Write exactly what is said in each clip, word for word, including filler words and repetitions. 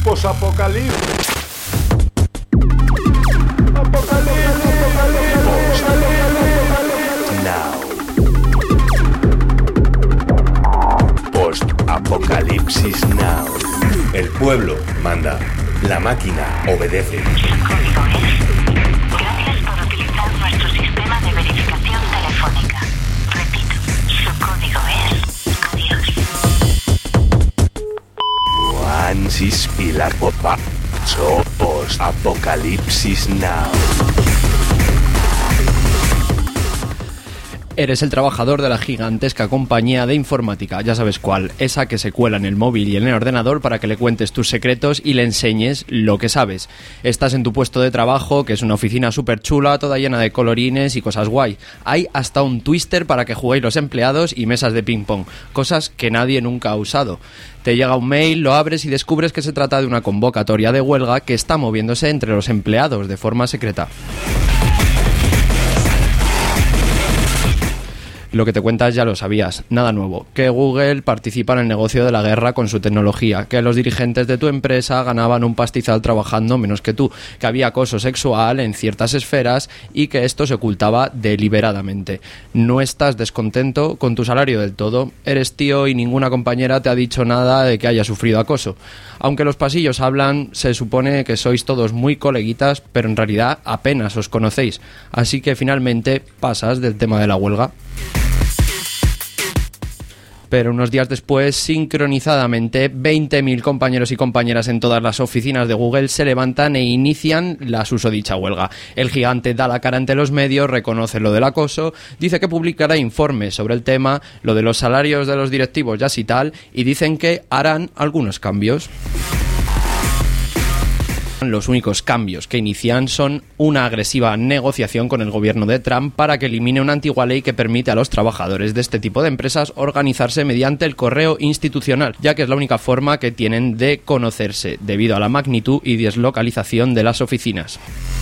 Posapocalipsis. Post-Apocalipsis Now. El pueblo manda, la máquina obedece. Su código es... Gracias por utilizar nuestro sistema de verificación telefónica. Repito, su código es... Adiós. Juansis Pilar Popa. So Post-Apocalipsis Now. Eres el trabajador de la gigantesca compañía de informática, ya sabes cuál, esa que se cuela en el móvil y en el ordenador para que le cuentes tus secretos y le enseñes lo que sabes. Estás en tu puesto de trabajo, que es una oficina súper chula, toda llena de colorines y cosas guay. Hay hasta un twister para que juguéis los empleados y mesas de ping pong, cosas que nadie nunca ha usado. Te llega un mail, lo abres y descubres que se trata de una convocatoria de huelga que está moviéndose entre los empleados de forma secreta. Lo que te cuentas ya lo sabías, nada nuevo, que Google participa en el negocio de la guerra con su tecnología, que los dirigentes de tu empresa ganaban un pastizal trabajando menos que tú, que había acoso sexual en ciertas esferas y que esto se ocultaba deliberadamente. No estás descontento con tu salario del todo, eres tío y ninguna compañera te ha dicho nada de que haya sufrido acoso. Aunque los pasillos hablan, se supone que sois todos muy coleguitas, pero en realidad apenas os conocéis, así que finalmente pasas del tema de la huelga. Pero unos días después, sincronizadamente, veinte mil compañeros y compañeras en todas las oficinas de Google se levantan e inician la susodicha huelga. El gigante da la cara ante los medios, reconoce lo del acoso, dice que publicará informes sobre el tema, lo de los salarios de los directivos ya sí tal, y dicen que harán algunos cambios. Los únicos cambios que inician son una agresiva negociación con el gobierno de Trump para que elimine una antigua ley que permite a los trabajadores de este tipo de empresas organizarse mediante el correo institucional, ya que es la única forma que tienen de conocerse, debido a la magnitud y deslocalización de las oficinas.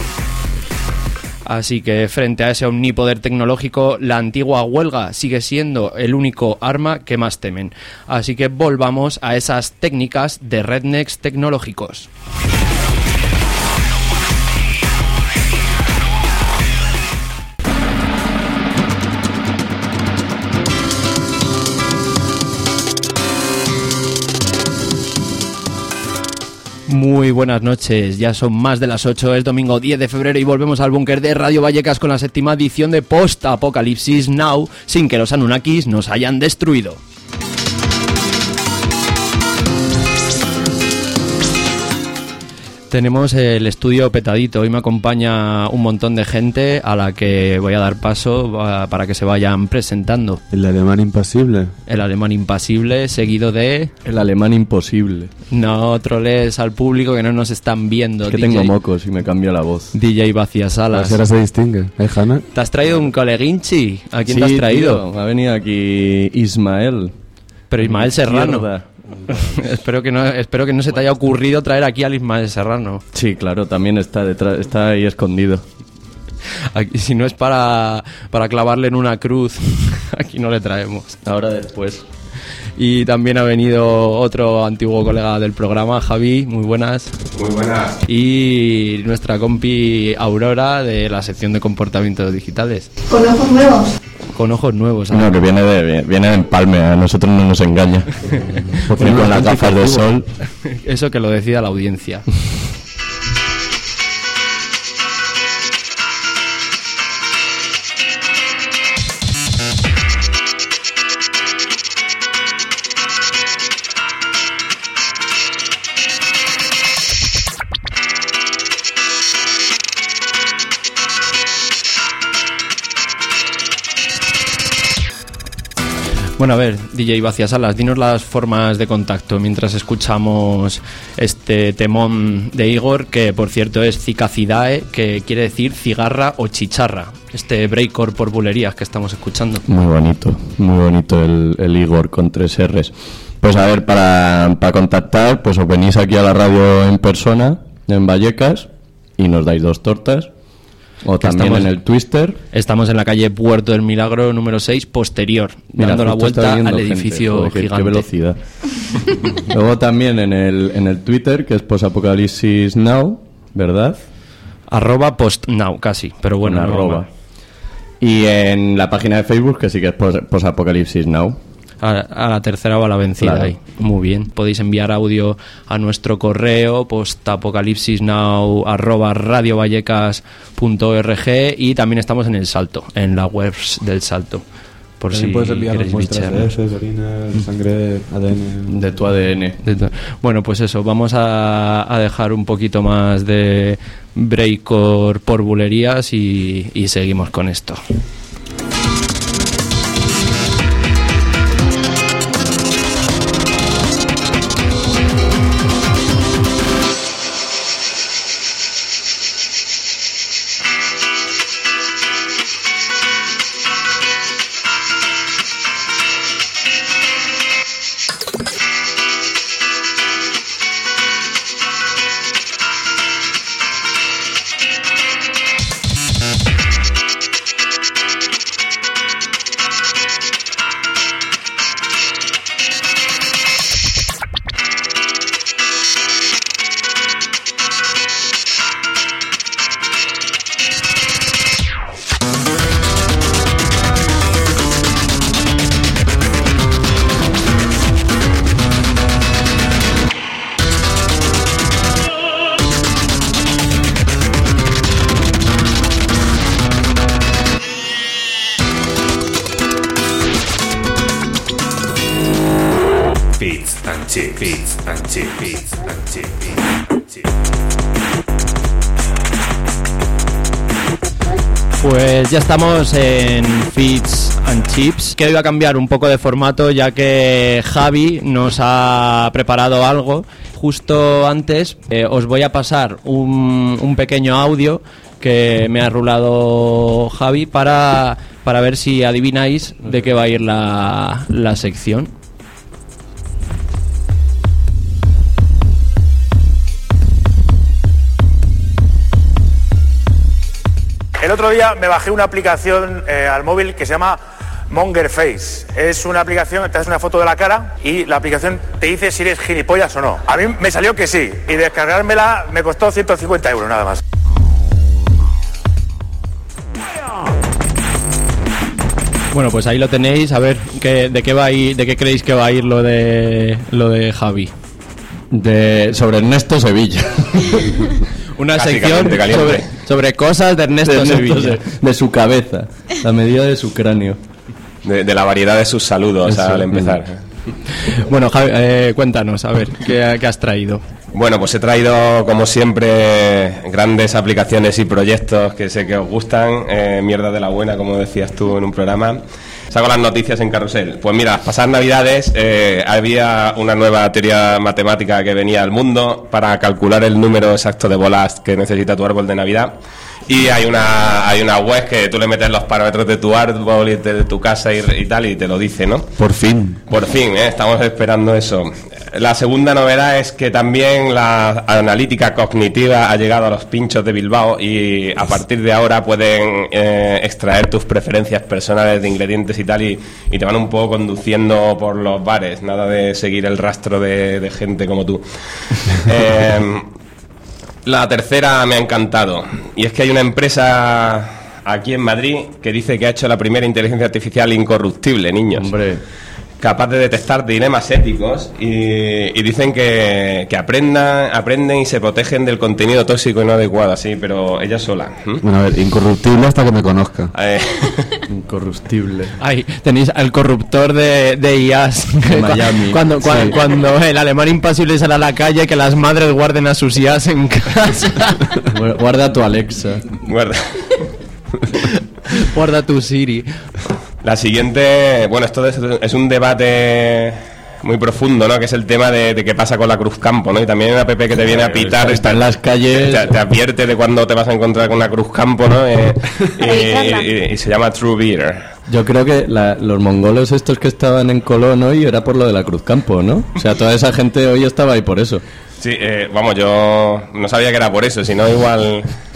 Así que frente a ese omnipoder tecnológico, la antigua huelga sigue siendo el único arma que más temen. Así que volvamos a esas técnicas de rednecks tecnológicos. Muy buenas noches, ya son más de las ocho, es domingo diez de febrero y volvemos al búnker de Radio Vallecas con la séptima edición de Post Apocalipsis Now, sin que los Anunnakis nos hayan destruido. Tenemos el estudio petadito, hoy me acompaña un montón de gente a la que voy a dar paso para que se vayan presentando. El alemán impasible. El alemán impasible, seguido de... El alemán imposible. No troles al público que no nos están viendo. Es que D J... tengo mocos y me cambio la voz. D J Vaciasalas. Ahora se distingue, ¿eh, Hanna? ¿Te has traído un coleguinchi? ¿A quién sí, te has traído? Tío, ha venido aquí Ismael. Pero Ismael Serrano. Mierda. espero que no espero que no se te haya ocurrido traer aquí al Ismael Serrano. Sí, claro, también está detrás, está ahí escondido. Aquí, si no es para, para clavarle en una cruz, aquí no le traemos. Ahora después. Y también ha venido otro antiguo colega del programa, Javi, muy buenas. Muy buenas. Y nuestra compi Aurora de la sección de comportamientos digitales. Con ojos nuevos. Con ojos nuevos. No, que viene de viene de empalme, a nosotros no nos engaña. Porque con las gafas de sol. Eso que lo decida la audiencia. Bueno, a ver, D J Vaciasalas, dinos las formas de contacto mientras escuchamos este temón de Igor, que por cierto es Cicacidae, que quiere decir cigarra o chicharra. Este breakcore por bulerías que estamos escuchando. Muy bonito, muy bonito el, el Igor con tres R's. Pues a ver, para, para contactar, pues os venís aquí a la radio en persona, en Vallecas, y nos dais dos tortas. O también estamos, en el Twister. Estamos en la calle Puerto del Milagro número seis, posterior, Mira, dando la justo está vuelta viendo al gente. edificio Joder, qué- gigante. Qué velocidad. Luego también en el, en el Twitter, que es Posapocalipsis Now, ¿verdad? Arroba postnow, casi, pero bueno. Una no, arroba. no. Y en la página de Facebook, que sí que es Pos- Posapocalipsis Now. A, a la tercera va la vencida Claro. ahí. Muy bien. Podéis enviar audio a nuestro correo postapocalipsisnow arroba radiovallecas punto org y también estamos en el Salto, en la web del Salto. Por También si puedes enviarnos queréis muestras de bicharnos. heces, orina, sangre, A D N. De tu A D N. De to- Bueno, pues eso, vamos a, a dejar un poquito más de breakcore por bulerías y, y seguimos con esto. Fits and chips, fits and chips, fits and chips, fits and chips. Pues ya estamos en Feeds and Chips, que hoy va a cambiar un poco de formato ya que Javi nos ha preparado algo. Justo antes eh, os voy a pasar un, un pequeño audio que me ha rulado Javi para, para ver si adivináis de qué va a ir la, la sección. El otro día me bajé una aplicación eh, al móvil que se llama Monger Face. Es una aplicación que te hace una foto de la cara y la aplicación te dice si eres gilipollas o no. A mí me salió que sí y descargármela me costó ciento cincuenta euros nada más. Bueno, pues ahí lo tenéis. A ver qué, de qué va a ir, de qué creéis que va a ir lo de lo de Javi. De, sobre Ernesto Sevilla. Una Casi sección caliente, caliente. sobre, sobre cosas de Ernesto, De, Ernesto Sevilla. Se- de su cabeza. La medida de su cráneo. De, de la variedad de sus saludos Eso, al empezar. Bueno, Javi, eh, cuéntanos, a ver, ¿qué, qué has traído? Bueno, pues he traído, como siempre, grandes aplicaciones y proyectos que sé que os gustan. Eh, mierda de la buena, como decías tú en un programa. Saco las noticias en carrusel. Pues mira, las pasadas navidades eh, había una nueva teoría matemática que venía al mundo para calcular el número exacto de bolas que necesita tu árbol de Navidad. Y hay una hay una web que tú le metes los parámetros de tu árbol y de tu casa y, y tal, y te lo dice, ¿no? Por fin. Por fin, ¿eh? Estamos esperando eso. La segunda novedad es que también la analítica cognitiva ha llegado a los pinchos de Bilbao y a partir de ahora pueden eh, extraer tus preferencias personales de ingredientes y tal y, y te van un poco conduciendo por los bares, nada de seguir el rastro de, de gente como tú. eh, la tercera me ha encantado y es que hay una empresa aquí en Madrid que dice que ha hecho la primera inteligencia artificial incorruptible, niños. Hombre. Capaz de detectar dilemas éticos y, y dicen que, que aprendan, aprenden y se protegen del contenido tóxico y no adecuado, así, pero ella sola. ¿m? Bueno, a ver, incorruptible hasta que me conozca. Eh, Incorruptible. Ahí tenéis al corruptor de, de I A S. De Miami. Cuando, cuando, Sí. cuando el alemán impasible sale a la calle, que las madres guarden a sus I A S en casa. Guarda tu Alexa. guarda. Guarda tu Siri. La siguiente, bueno, esto es, es un debate muy profundo, ¿no? Que es el tema de, de qué pasa con la Cruzcampo, ¿no? Y también hay una app que te viene a pitar, Está en las calles. te, te advierte de cuándo te vas a encontrar con una Cruzcampo, ¿no? Eh, y, y- y se llama True Beer. Yo creo que la- los mongolos estos que estaban en Colón hoy era por lo de la Cruzcampo, ¿no? O sea, toda esa gente hoy estaba ahí por eso. Sí, eh, vamos, yo no sabía que era por eso, sino igual...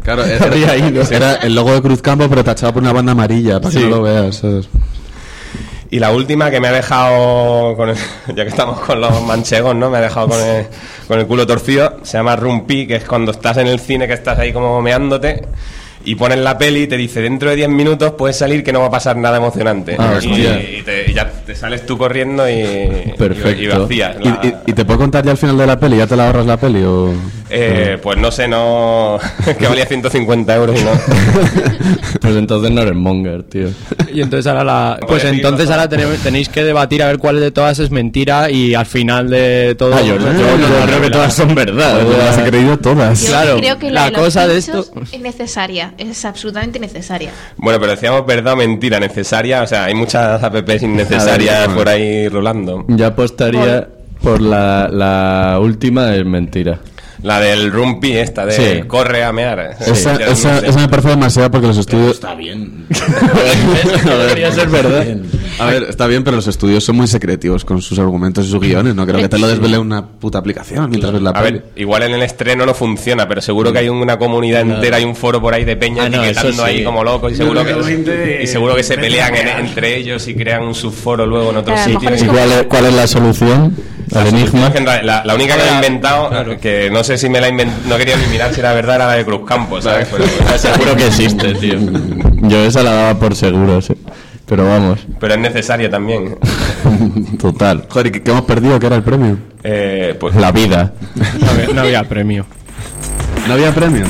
Claro, era, Habría ido. era el logo de Cruzcampo, pero tachado por una banda amarilla, para Sí. que no lo veas, ¿sabes? Y la última que me ha dejado, con el- ya que estamos con los manchegos, ¿no? Me ha dejado con el, con el culo torcido. Se llama Rumpi, que es cuando estás en el cine, que estás ahí como meándote y pones la peli y te dice, dentro de diez minutos puedes salir que no va a pasar nada emocionante. Ah, y, hostia. y te- y ya te sales tú corriendo y, Perfecto. y, y vacías. ¿Y, la- y, y te puedo contar ya al final de la peli? ¿Ya te la ahorras la peli o...? eh, pues no sé, no... que valía ciento cincuenta euros y no... Pues entonces no eres monger, tío. Y entonces ahora la... Pues Vale, entonces sí, ahora tenéis, tenéis que debatir a ver cuál de todas es mentira y al final de todo... Ah, yo, yo- yo creo que todas son verdad. Joder, o sea, las he creído todas. Yo Claro, creo que la la, de los cosa de pinchos esto- es necesaria, es absolutamente necesaria. Bueno, pero decíamos verdad o mentira necesaria. O sea, hay muchas apps innecesarias A ver, por ahí rolando. yo apostaría por la, la última, es mentira. La del Rumpi, esta de Sí. corre a mear. Esa, Sí, ya esa, no sé. esa me parece demasiado porque los estudios... Está bien. Debería ser verdad. A ver, está bien, pero los estudios son muy secretivos con sus argumentos y sus guiones. No creo que te lo desvele una puta aplicación mientras ves la A peli. ver, igual en el estreno no funciona, pero seguro que hay una comunidad entera y un foro por ahí de peña Ah, no, etiquetando eso sí. ahí como locos y seguro que, veinte, y seguro que se veinte pelean en- real. entre ellos y crean un subforo luego en otro Claro, a lo sitio. mejor es ¿Y cuál es, cuál es la solución al enigma? La, la- la única que me he inventado, que no sé si me la he inventado, no quería ni mirar si era verdad, era la de Cruzcampo, ¿sabes? Pero, Seguro que existe, tío. Yo esa la daba por seguro, sí. Pero vamos, pero es necesaria también. total. Joder, ¿y qué, qué hemos perdido? ¿Qué era el premio? Eh, pues La vida. No había, no había premio. ¿No había premio?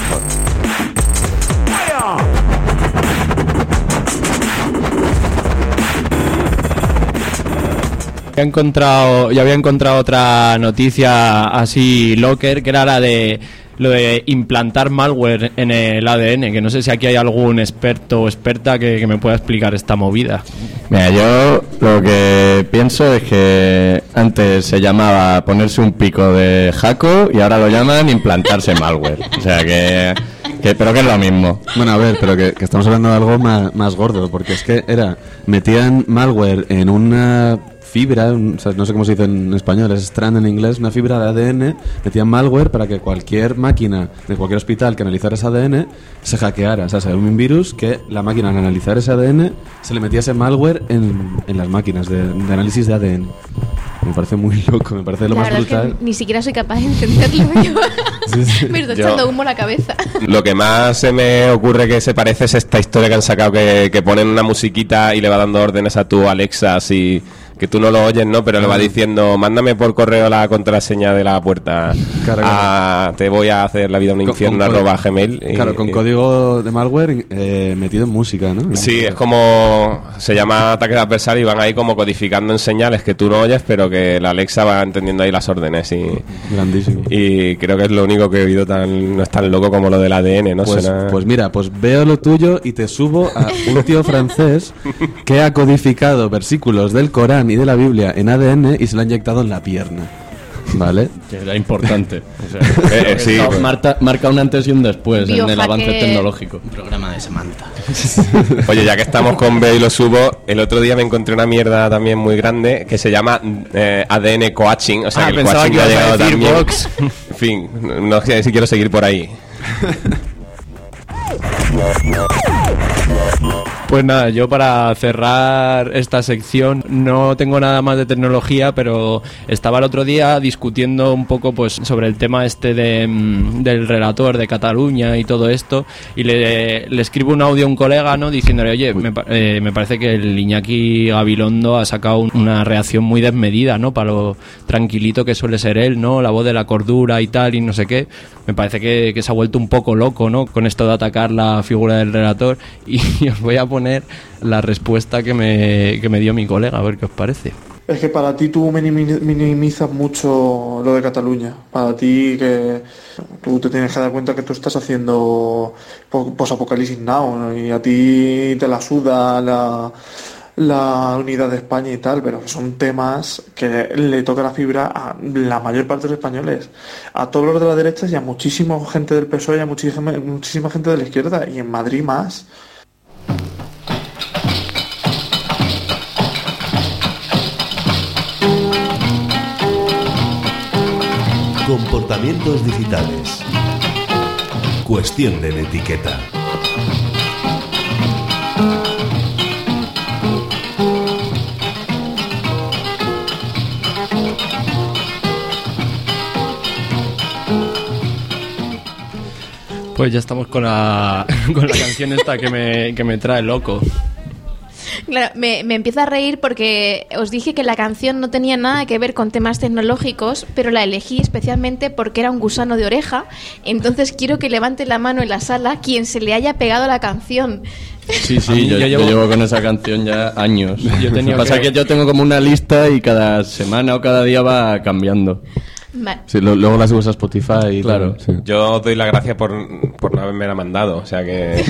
Había encontrado, yo había encontrado otra noticia así locker, que era la de lo de implantar malware en el A D N, que no sé si aquí hay algún experto o experta que, que me pueda explicar esta movida. Mira, yo lo que pienso es que antes se llamaba ponerse un pico de jaco y ahora lo llaman implantarse malware. O sea que, que pero que es lo mismo. Bueno, a ver, pero que, que estamos hablando de algo más, más gordo, porque es que era, metían malware en una fibra, un- o sea, no sé cómo se dice en español, es strand en inglés, una fibra de A D N, metían malware para que cualquier máquina de cualquier hospital que analizara ese A D N se hackeara, o sea, sea un virus que la máquina al analizar ese A D N se le metía ese malware en, en las máquinas de, de análisis de A D N. Me parece muy loco, me parece lo La más verdad es brutal. que ni siquiera soy capaz de entenderlo yo. Sí, sí. Me está Yo- echando humo la cabeza. lo que más se me ocurre que se parece es esta historia que han sacado que, que ponen una musiquita y le va dando órdenes a tu Alexa así que tú no lo oyes, ¿no? Pero le va diciendo, mándame por correo la contraseña de la puerta. Claro, Ah, te voy a hacer la vida un Con- infierno, con- arroba gmail. y- Claro, con y- código de malware eh, metido en música, ¿no? Sí, es como... Se llama ataque de adversario y van ahí como codificando en señales que tú no oyes, pero que la Alexa va entendiendo ahí las órdenes y... Grandísimo. Y creo que es lo único que he oído tan... No es tan loco como lo del A D N, ¿no? Pues, Suena- pues mira, pues veo lo tuyo y te subo a un tío francés que ha codificado versículos del Corán y de la Biblia en A D N y se lo ha inyectado en la pierna. ¿Vale? Que era importante. O sea, Eh, eh, sí, esto pues- marca, marca un antes y un después en el Biohacker. avance tecnológico. Un programa de Samantha. Oye, ya que estamos con B y lo subo, el otro día me encontré una mierda también muy grande que se llama eh, A D N coaching. O sea, Ah, que el pensaba coaching que ha ibas a llegado decir también. Vox. En fin, no sé si quiero seguir por ahí. Pues nada, yo para cerrar esta sección no tengo nada más de tecnología, pero estaba el otro día discutiendo un poco pues sobre el tema este de, mm, del relator de Cataluña y todo esto, y le, le escribo un audio a un colega, ¿no? Diciéndole, oye, me, pa- eh, me parece que el Iñaki Gabilondo ha sacado un- una reacción muy desmedida, ¿no? Para lo tranquilito que suele ser él, ¿no? La voz de la cordura y tal, y no sé qué. Me parece que, que se ha vuelto un poco loco, ¿no? Con esto de atacar la figura del relator, y, y os voy a poner la respuesta que me, que me dio mi colega, a ver qué os parece. Es que para ti tú minimi- minimizas mucho lo de Cataluña. Para ti que tú te tienes que dar cuenta que tú estás haciendo po- posapocalipsis now, ¿no? Y a ti te la suda la, la unidad de España y tal, pero que son temas que le toca la fibra a la mayor parte de los españoles, a todos los de la derecha y a muchísima gente del P S O E y a muchísima, muchísima gente de la izquierda, y en Madrid más. Comportamientos digitales. Cuestión de etiqueta. Pues ya estamos con la, con la canción esta que me, que me trae loco. Claro, me, me empiezo a reír porque os dije que la canción no tenía nada que ver con temas tecnológicos, pero la elegí especialmente porque era un gusano de oreja. Entonces quiero que levante la mano en la sala quien se le haya pegado la canción. Sí, sí, yo, yo, llevo... yo llevo con esa canción ya años. Yo tenía Lo que pasa que... que yo tengo como una lista y cada semana o cada día va cambiando. Vale. Sí, lo, luego la subes a Spotify y claro. Sí. Yo os doy las gracias por, por no haberme la mandado, o sea que...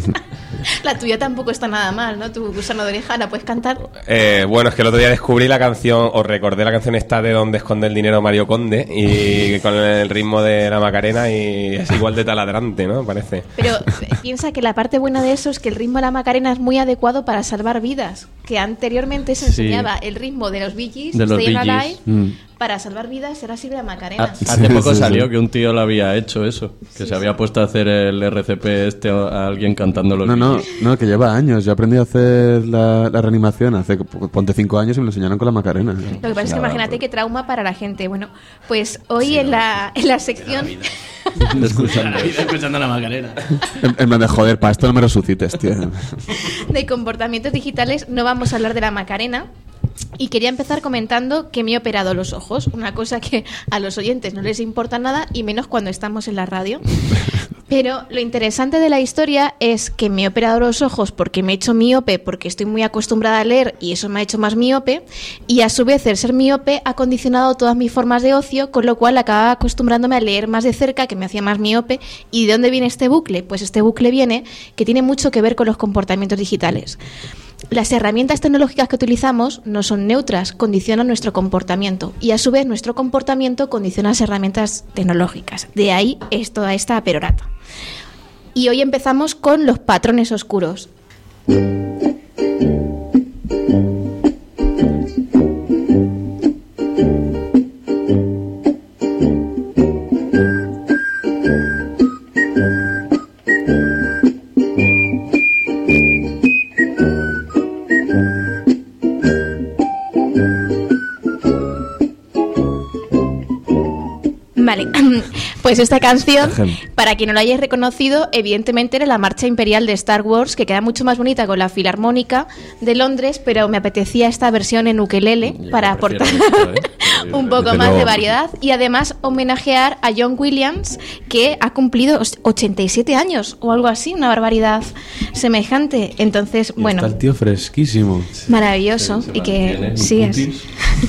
La tuya tampoco está nada mal, ¿no? Tu gusano de oreja, ¿la puedes cantar? Eh, bueno, es que el otro día descubrí la canción, os recordé la canción esta de Donde esconde el dinero Mario Conde, y con el ritmo de la Macarena, y es igual de taladrante, ¿no? Parece. Pero piensa que la parte buena de eso es que el ritmo de la Macarena es muy adecuado para salvar vidas, que anteriormente se enseñaba sí. el ritmo de los Bee Gees, de los Stay Bee Gees. Alive, mm. para salvar vidas era así de la Macarena. Ah, hace poco salió que un tío lo había hecho eso, que sí, se había sí. puesto a hacer el R C P este a alguien cantando los No, Bee no, Gees. no, que lleva años. Yo aprendí a hacer la, la reanimación hace, ponte cinco años y me lo enseñaron con la Macarena. Lo que pasa es que imagínate qué trauma para la gente. Bueno, pues hoy sí, en, la, en la sección... Escuchando la, vida, escuchando la Macarena. En, en plan de joder, para esto no me resucites, tío. De comportamientos digitales no vamos a hablar de la Macarena. Y quería empezar comentando que me he operado los ojos, una cosa que a los oyentes no les importa nada y menos cuando estamos en la radio. Pero lo interesante de la historia es que me he operado los ojos porque me he hecho miope, porque estoy muy acostumbrada a leer y eso me ha hecho más miope, y a su vez el ser miope ha condicionado todas mis formas de ocio, con lo cual acababa acostumbrándome a leer más de cerca, que me hacía más miope. ¿Y de dónde viene este bucle? Pues este bucle viene que tiene mucho que ver con los comportamientos digitales. Las herramientas tecnológicas que utilizamos no son neutras, condicionan nuestro comportamiento y a su vez nuestro comportamiento condiciona las herramientas tecnológicas. De ahí es toda esta perorata. Y hoy empezamos con los patrones oscuros. Vale, pues esta canción, para quien no la hayáis reconocido, evidentemente era la marcha imperial de Star Wars, que queda mucho más bonita con la Filarmónica de Londres, pero me apetecía esta versión en ukelele para aportar esto, ¿eh? un poco más de variedad y además homenajear a John Williams, que ha cumplido ochenta y siete años o algo así, una barbaridad semejante. Entonces, y bueno, está el tío fresquísimo. Maravilloso. Sí, y que sí es.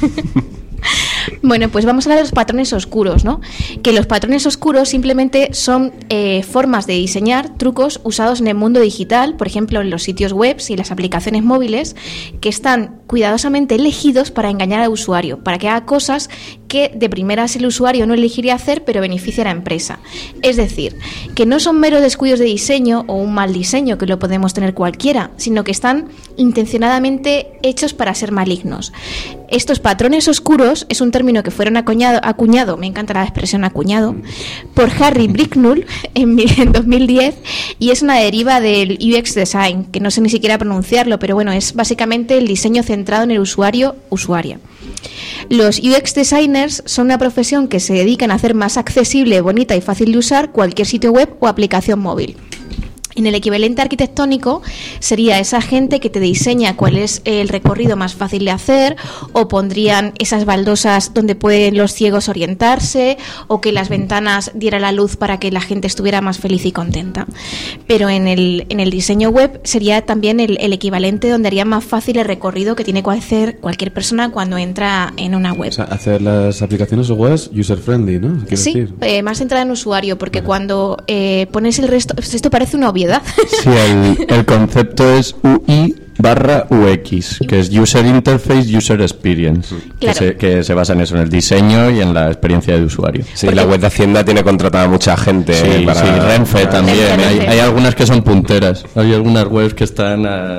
Bueno, pues vamos a hablar de los patrones oscuros, ¿no? Que los patrones oscuros simplemente son eh, formas de diseñar trucos usados en el mundo digital, por ejemplo, en los sitios web y las aplicaciones móviles, que están cuidadosamente elegidos para engañar al usuario, para que haga cosas que de primeras el usuario no elegiría hacer, pero beneficia a la empresa. Es decir, que no son meros descuidos de diseño o un mal diseño, que lo podemos tener cualquiera, sino que están intencionadamente hechos para ser malignos. Estos patrones oscuros es un término que fueron acuñado, acuñado, me encanta la expresión acuñado, por Harry Bricknell en, en dos mil diez, y es una deriva del U X Design, que no sé ni siquiera pronunciarlo, pero bueno, es básicamente el diseño centrado en el usuario, usuaria. Los U X designers son una profesión que se dedican a hacer más accesible, bonita y fácil de usar cualquier sitio web o aplicación móvil. En el equivalente arquitectónico sería esa gente que te diseña cuál es el recorrido más fácil de hacer, o pondrían esas baldosas donde pueden los ciegos orientarse, o que las ventanas diera la luz para que la gente estuviera más feliz y contenta. Pero en el, en el diseño web sería también el, el equivalente donde haría más fácil el recorrido que tiene que hacer cualquier persona cuando entra en una web. O sea, hacer las aplicaciones webs user-friendly, ¿no? Sí, decir? Eh, más centrada en usuario, porque vale. cuando eh, pones el resto... Esto parece una obviedad. Sí, el, el concepto es U I barra U X, que es User Interface, User Experience, claro. que, se, que se basa en eso, en el diseño y en la experiencia de usuario. Sí, porque la web de Hacienda tiene contratada mucha gente. Sí, para, sí, Renfe para, también. Renfe. Hay, hay algunas que son punteras. Hay algunas webs que están a,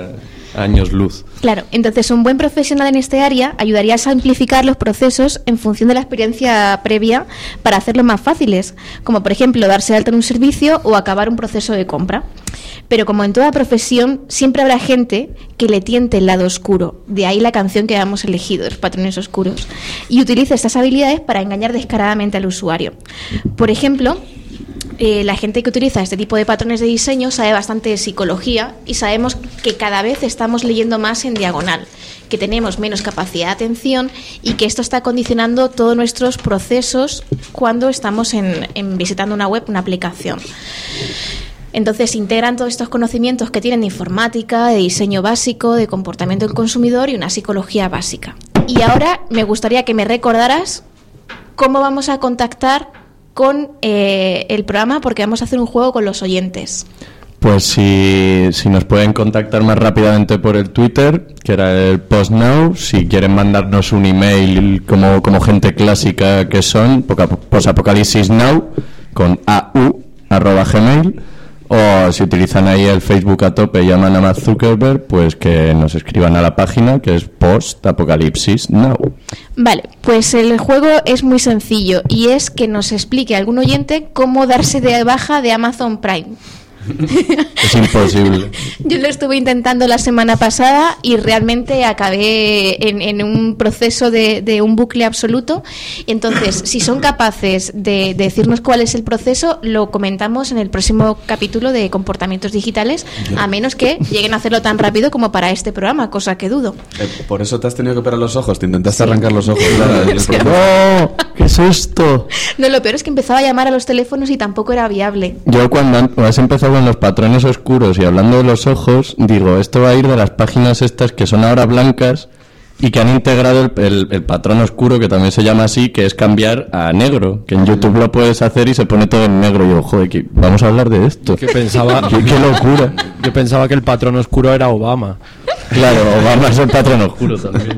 Años luz. Claro, entonces un buen profesional en este área ayudaría a simplificar los procesos en función de la experiencia previa para hacerlos más fáciles, como por ejemplo darse de alta en un servicio o acabar un proceso de compra. Pero como en toda profesión, siempre habrá gente que le tiente el lado oscuro, de ahí la canción que hemos elegido, Los Patrones Oscuros, y utiliza estas habilidades para engañar descaradamente al usuario. Por ejemplo, Eh, la gente que utiliza este tipo de patrones de diseño sabe bastante de psicología y sabemos que cada vez estamos leyendo más en diagonal, que tenemos menos capacidad de atención y que esto está condicionando todos nuestros procesos cuando estamos en, en visitando una web, una aplicación. Entonces integran todos estos conocimientos que tienen de informática, de diseño básico, de comportamiento del consumidor y una psicología básica. Y ahora me gustaría que me recordaras cómo vamos a contactar con eh, el programa, porque vamos a hacer un juego con los oyentes. Pues si, si nos pueden contactar más rápidamente por el Twitter, que era el Post Now, si quieren mandarnos un email como, como gente clásica que son, posapocalipsisnow con au arroba gmail, o si utilizan ahí el Facebook a tope y llaman a Mark Zuckerberg, pues que nos escriban a la página que es Post Apocalipsis Now. Vale, pues el juego es muy sencillo y es que nos explique algún oyente cómo darse de baja de Amazon Prime. Es imposible. Yo lo estuve intentando la semana pasada y realmente acabé en, en un proceso de, de un bucle absoluto. Entonces, si son capaces de, de decirnos cuál es el proceso, lo comentamos en el próximo capítulo de Comportamientos Digitales, a menos que lleguen a hacerlo tan rápido como para este programa, cosa que dudo. Eh, por eso te has tenido que operar los ojos, te intentaste sí. arrancar los ojos. Claro, es que... ¡No! ¿Qué es esto? No, lo peor es que empezaba a llamar a los teléfonos y tampoco era viable. Yo cuando has empezado con los patrones oscuros y hablando de los ojos, digo, esto va a ir de las páginas estas que son ahora blancas y que han integrado el, el, el patrón oscuro, que también se llama así, que es cambiar a negro, que en YouTube lo puedes hacer y se pone todo en negro. Y yo, joder, que vamos a hablar de esto. Que pensaba, ¿Qué, qué locura. Yo pensaba que el patrón oscuro era Obama. Claro, Obama es el patrón oscuro también.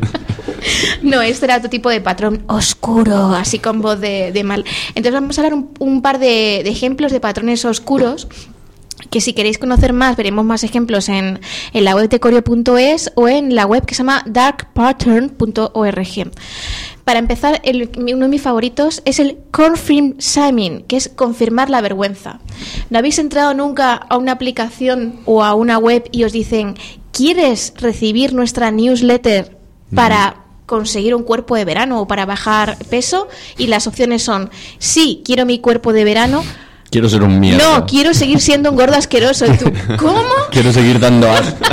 No, este era otro tipo de patrón oscuro, así con voz de, de mal. Entonces vamos a hablar un, un par de, de ejemplos de patrones oscuros, que si queréis conocer más, veremos más ejemplos en, en la web de corio punto es o en la web que se llama dark pattern punto org. Para empezar, el, uno de mis favoritos es el confirm shaming, que es confirmar la vergüenza. ¿No habéis entrado nunca a una aplicación o a una web y os dicen, ¿quieres recibir nuestra newsletter para conseguir un cuerpo de verano o para bajar peso? Y las opciones son, sí, quiero mi cuerpo de verano. Quiero ser un mierda. No, quiero seguir siendo un gordo asqueroso. ¿Y tú, cómo? Quiero seguir dando asco.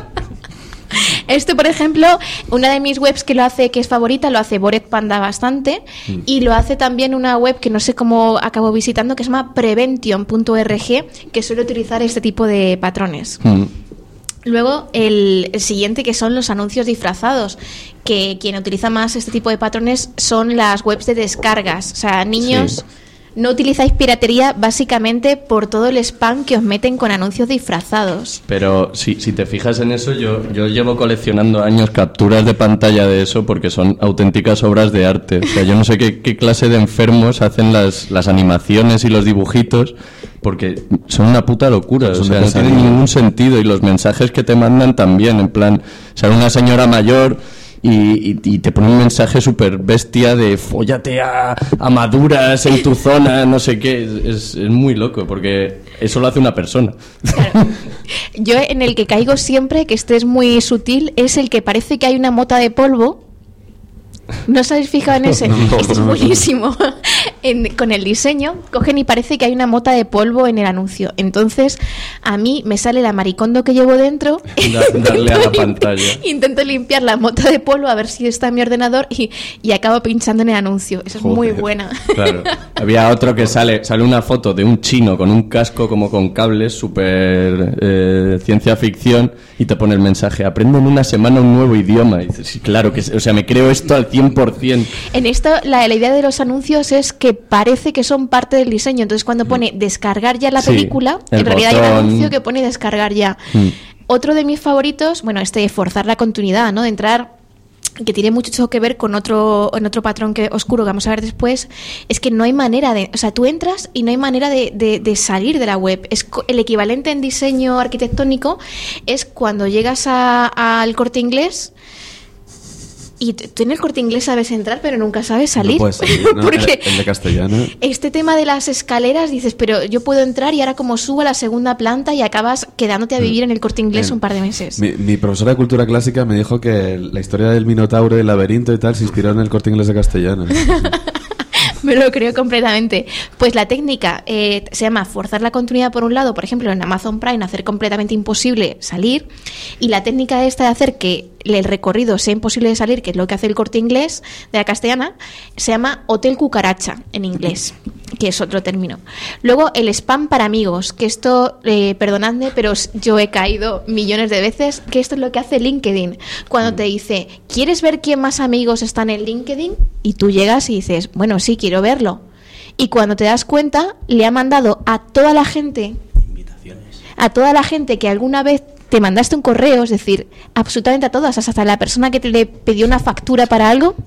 Esto, por ejemplo, una de mis webs que lo hace, que es favorita, lo hace Bored Panda bastante, mm. y lo hace también una web que no sé cómo acabo visitando, que se llama prevention punto org, que suele utilizar este tipo de patrones. Mm. Luego, el, el siguiente, que son los anuncios disfrazados, que quien utiliza más este tipo de patrones son las webs de descargas. O sea, niños... Sí. No utilizáis piratería básicamente por todo el spam que os meten con anuncios disfrazados. Pero si, si te fijas en eso, yo, yo llevo coleccionando años capturas de pantalla de eso porque son auténticas obras de arte. O sea, yo no sé qué, qué clase de enfermos hacen las, las animaciones y los dibujitos, porque son una puta locura. O sea, no tienen ningún sentido. Y los mensajes que te mandan también, en plan, sale una señora mayor... Y, y, y te pone un mensaje súper bestia de fóllate a, a maduras en tu zona, no sé qué. Es, es muy loco, porque eso lo hace una persona. Claro. Yo en el que caigo siempre, que este es muy sutil, es el que parece que hay una mota de polvo. ¿No os habéis fijado en ese? No, no, este es buenísimo. En, con el diseño, cogen y parece que hay una mota de polvo en el anuncio. Entonces, a mí me sale la maricondo que llevo dentro. Da, darle a la pantalla. Intento limpiar la mota de polvo a ver si está en mi ordenador y, y acabo pinchando en el anuncio. Esa es Joder. Muy buena. Claro. Había otro que sale, sale una foto de un chino con un casco como con cables, súper eh, ciencia ficción, y te pone el mensaje, aprende en una semana un nuevo idioma. Y dices, sí, claro, que, o sea, me creo esto al cien por ciento. En esto, la, la idea de los anuncios es que parece que son parte del diseño. Entonces, cuando pone descargar ya la sí, película, en realidad botón... hay un anuncio que pone descargar ya. Mm. Otro de mis favoritos, bueno, este de forzar la continuidad, ¿no? De entrar que tiene mucho que ver con otro, en otro patrón que oscuro que vamos a ver después, es que no hay manera de, o sea, tú entras y no hay manera de, de, de salir de la web. Es co- el equivalente en diseño arquitectónico es cuando llegas a- al Corte Inglés y t- tú en el Corte Inglés sabes entrar pero nunca sabes salir. No puedes salir, ¿no? Porque El, el de castellano. este tema de las escaleras, dices, pero yo puedo entrar y ahora como subo a la segunda planta y acabas quedándote a vivir en el Corte Inglés Eh, un par de meses. Mi, mi profesora de cultura clásica me dijo que la historia del Minotauro y el laberinto y tal se inspiró en el Corte Inglés de castellano. Me lo creo completamente. Pues la técnica eh, se llama forzar la continuidad por un lado, por ejemplo, en Amazon Prime, hacer completamente imposible salir. Y la técnica esta de hacer que el recorrido sea imposible de salir, que es lo que hace el Corte Inglés de la castellana, se llama Hotel Cucaracha en inglés, que es otro término. Luego el spam para amigos, que esto, eh, perdonadme, pero yo he caído millones de veces, que esto es lo que hace LinkedIn. Cuando te dice, ¿quieres ver quién más amigos están en LinkedIn? Y tú llegas y dices, bueno, sí, quiero verlo. Y cuando te das cuenta, le ha mandado a toda la gente, a toda la gente que alguna vez te mandaste un correo, es decir, absolutamente a todas, hasta la persona que te le pidió una factura para algo,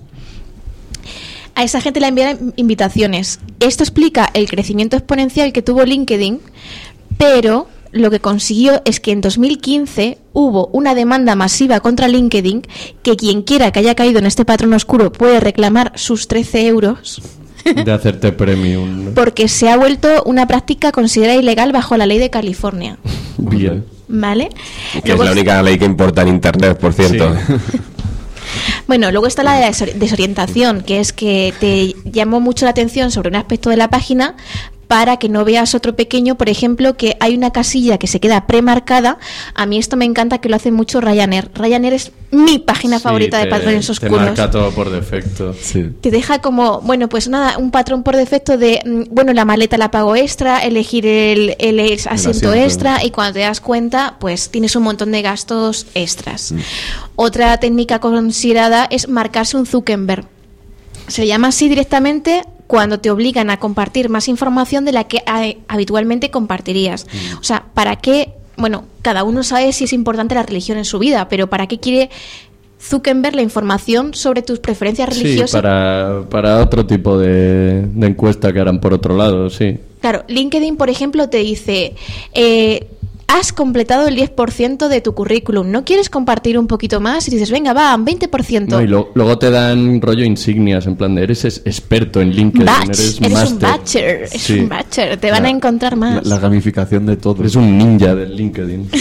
a esa gente le envían invitaciones. Esto explica el crecimiento exponencial que tuvo LinkedIn, pero lo que consiguió es que en dos mil quince hubo una demanda masiva contra LinkedIn, que quien quiera que haya caído en este patrón oscuro puede reclamar sus trece euros. De hacerte premium. Porque se ha vuelto una práctica considerada ilegal bajo la ley de California. Bien. ¿Vale? Que Luego- es la única ley que importa en Internet, por cierto. Sí. Bueno, luego está la de la desor- desorientación, que es que te llamó mucho la atención sobre un aspecto de la página para que no veas otro pequeño, por ejemplo, que hay una casilla que se queda premarcada. A mí esto me encanta, que lo hace mucho Ryanair. Ryanair es mi página Sí, favorita de te- patrones Te oscuros. marca todo por defecto. Sí. Te deja como, bueno, pues nada, un patrón por defecto de, mm, bueno, la maleta la pago extra, elegir el, el asiento, asiento. extra, y cuando te das cuenta, pues tienes un montón de gastos extras. Otra técnica considerada es marcarse un Zuckerberg. Se llama así directamente cuando te obligan a compartir más información de la que eh, habitualmente compartirías. O sea, ¿para qué? Bueno, cada uno sabe si es importante la religión en su vida, pero ¿para qué quiere Zuckerberg la información sobre tus preferencias Sí, religiosas? para, para otro tipo de, de encuesta que harán por otro lado, sí. Claro, LinkedIn, por ejemplo, te dice, eh, has completado el diez por ciento de tu currículum, ¿no quieres compartir un poquito más? Y dices, venga, va, un veinte por ciento. No, y lo- luego te dan rollo insignias, en plan de eres es- experto en LinkedIn, Batch, eres, eres un máster. batcher, es Sí. un batcher, te van La- a encontrar más. La, la gamificación de todo. Eres un ninja del LinkedIn.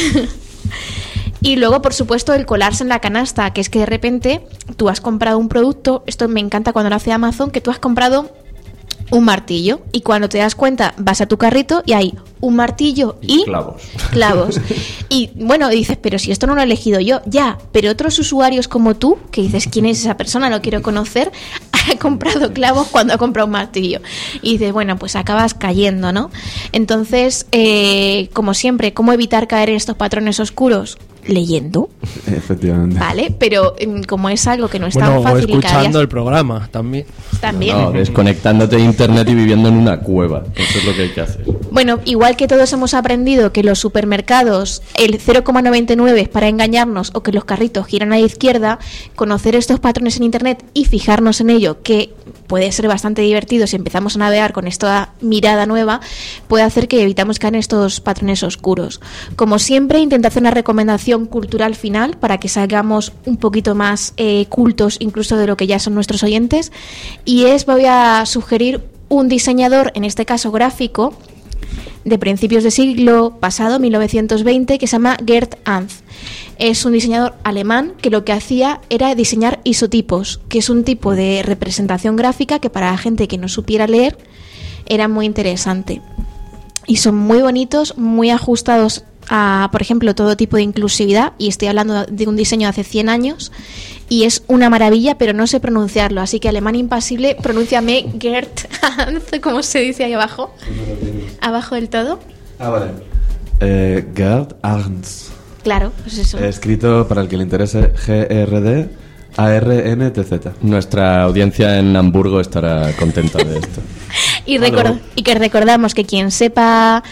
Y luego, por supuesto, el colarse en la canasta, que es que de repente tú has comprado un producto, esto me encanta cuando lo hace Amazon, que tú has comprado un martillo y cuando te das cuenta vas a tu carrito y hay un martillo y, Y clavos. clavos. Y bueno, dices, pero si esto no lo he elegido yo, ya, pero otros usuarios como tú, que dices, ¿quién es esa persona? No quiero conocer, ha comprado clavos cuando ha comprado un martillo. Y dices, bueno, pues acabas cayendo, ¿no? Entonces, eh, como siempre, ¿cómo evitar caer en estos patrones oscuros? Leyendo, Efectivamente. ¿vale? Pero mm, como es algo que no es Bueno, tan o fácil y cada escuchando día- el programa también. también. No, desconectándote de internet y viviendo en una cueva. Eso es lo que hay que hacer. Bueno, igual que todos hemos aprendido que los supermercados, el cero coma noventa y nueve es para engañarnos o que los carritos giran a la izquierda, conocer estos patrones en Internet y fijarnos en ello, que puede ser bastante divertido si empezamos a navegar con esta mirada nueva, puede hacer que evitamos caer en estos patrones oscuros. Como siempre, intento hacer una recomendación cultural final para que salgamos un poquito más eh, cultos incluso de lo que ya son nuestros oyentes, y es, voy a sugerir un diseñador, en este caso gráfico, de principios del siglo pasado, mil novecientos veinte, que se llama Gerd Anz. Es un diseñador alemán que lo que hacía era diseñar isotipos, que es un tipo de representación gráfica que para la gente que no supiera leer era muy interesante. Y son muy bonitos, muy ajustados a, por ejemplo, todo tipo de inclusividad, y estoy hablando de un diseño de hace cien años, y es una maravilla, pero no sé pronunciarlo, así que alemán impasible, pronúnciame Gerd Anz, como se dice ahí abajo, abajo del todo. Ah, vale. Eh, Gerd Arns. Claro, pues eso. Escrito, para el que le interese, G R D A R N T Z. Nuestra audiencia en Hamburgo estará contenta de esto. Y, record- y que recordamos que quien sepa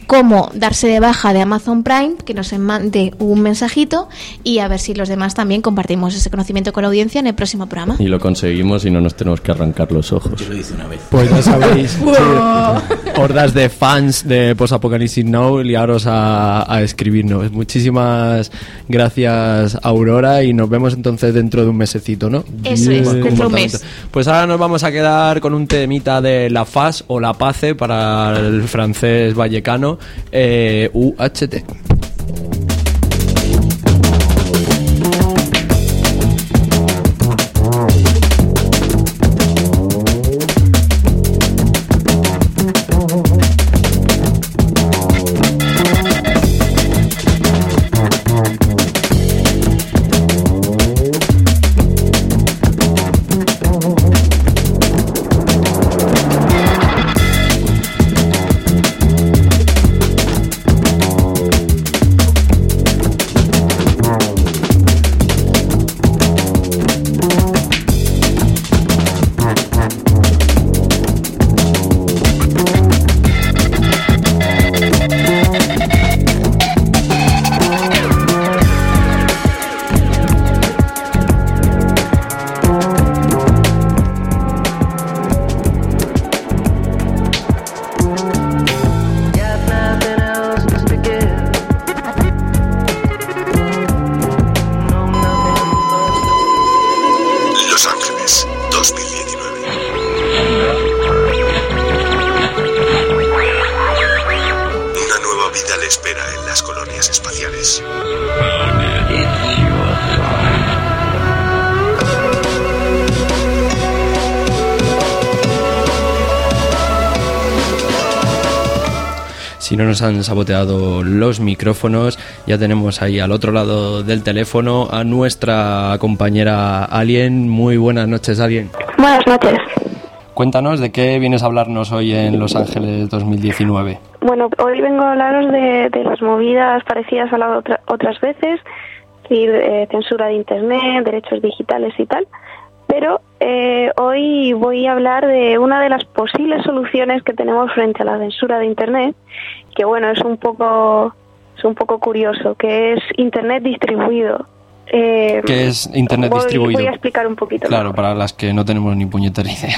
cómo darse de baja de Amazon Prime, que nos mande un mensajito y a ver si los demás también compartimos ese conocimiento con la audiencia en el próximo programa. Y lo conseguimos y no nos tenemos que arrancar los ojos. Yo lo hice una vez. Pues ya sabéis, sí, hordas de fans de Post Apocalypse Now, liaros a, a escribirnos. Muchísimas gracias, Aurora, y nos vemos entonces dentro de un mesecito, ¿no? Eso es, dentro de un mes. Pues ahora nos vamos a quedar con un temita de la F A S o la Pace para el francés vallecano, eh, U H T. Si no nos han saboteado los micrófonos, ya tenemos ahí al otro lado del teléfono a nuestra compañera Alien. Muy buenas noches, Alien. Buenas noches. Cuéntanos de qué vienes a hablarnos hoy en Los Ángeles dos mil diecinueve. Bueno, hoy vengo a hablaros de, de las movidas parecidas a las otra, otras veces, es decir, eh, censura de Internet, derechos digitales y tal. Pero eh, hoy voy a hablar de una de las posibles soluciones que tenemos frente a la censura de Internet, que bueno, es un poco es un poco curioso, que es Internet distribuido. Eh, ¿Qué es Internet voy, distribuido? Voy a explicar un poquito. Claro, para las que no tenemos ni puñetera idea.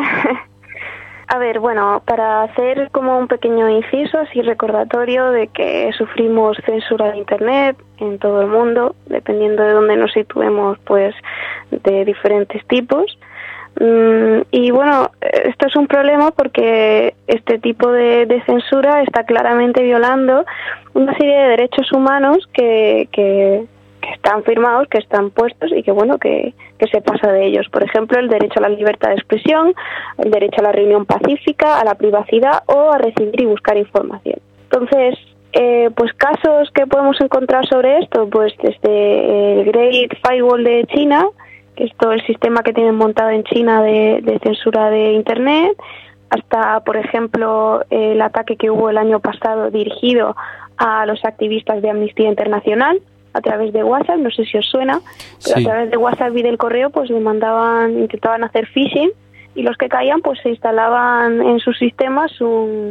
A ver, bueno, para hacer como un pequeño inciso, así recordatorio de que sufrimos censura de Internet en todo el mundo, dependiendo de dónde nos situemos, pues de diferentes tipos. Mm, y bueno, esto es un problema porque este tipo de, de censura está claramente violando una serie de derechos humanos que... que que están firmados, que están puestos y que bueno, que, que se pasa de ellos. Por ejemplo, el derecho a la libertad de expresión, el derecho a la reunión pacífica, a la privacidad o a recibir y buscar información. Entonces, eh, pues casos que podemos encontrar sobre esto, pues desde el Great Firewall de China, que es todo el sistema que tienen montado en China de, de censura de Internet, hasta, por ejemplo, el ataque que hubo el año pasado dirigido a los activistas de Amnistía Internacional, a través de WhatsApp, no sé si os suena, pero sí. A través de WhatsApp y del correo pues le mandaban, intentaban hacer phishing y los que caían pues se instalaban en sus sistemas un,